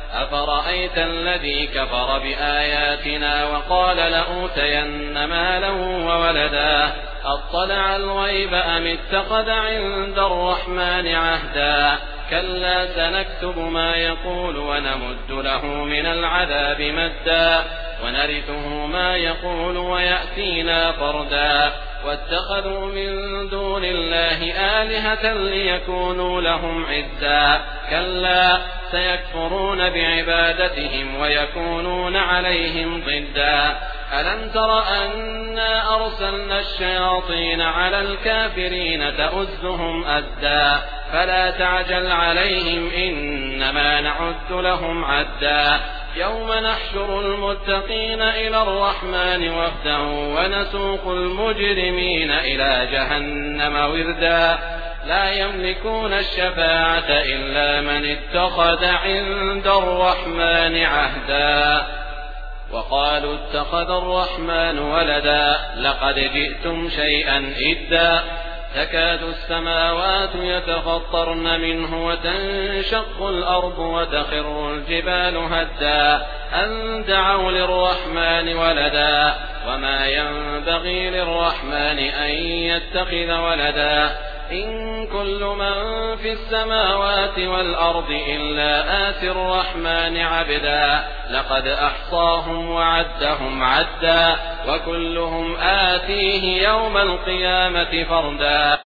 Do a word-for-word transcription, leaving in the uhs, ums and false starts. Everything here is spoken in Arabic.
أفرأيت الذي كفر بآياتنا وقال لأوتين مالا وولدا أطلع الغيب أم اتخذ عند الرحمن عهدا كلا سنكتب ما يقول ونمد له من العذاب مدا ونرثه ما يقول ويأتينا فردا واتخذوا من دون الله آلهة ليكونوا لهم عزا كلا سيكفرون بعبادتهم ويكونون عليهم ضدا ألم تر أنا أرسلنا الشياطين على الكافرين تؤزهم أزا فلا تعجل عليهم إنما نعد لهم عدا يوم نحشر المتقين إلى الرحمن وفدا ونسوق المجرمين إلى جهنم وردا لا يملكون الشفاعة إلا من اتخذ عند الرحمن عهدا وقالوا اتخذ الرحمن ولدا لقد جئتم شيئا إدا تكاد السماوات يتفطرن منه وتنشق الأرض وتخر الجبال هدا أن دعوا للرحمن ولدا وما ينبغي للرحمن أن يتخذ ولدا إن كل من في السماوات والأرض إلا آتي الرحمن عبدا لقد أحصاهم وعدهم عدا وكلهم آتيه يوم القيامة فردا.